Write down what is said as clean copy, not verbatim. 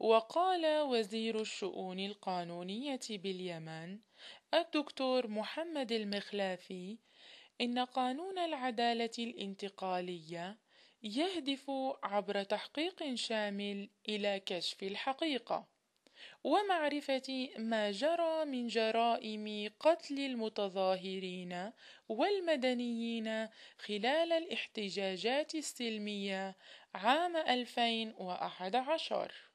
وقال وزير الشؤون القانونية باليمن الدكتور محمد المخلافي إن قانون العدالة الانتقالية يهدف عبر تحقيق شامل إلى كشف الحقيقة ومعرفة ما جرى من جرائم قتل المتظاهرين والمدنيين خلال الاحتجاجات السلمية عام 2011.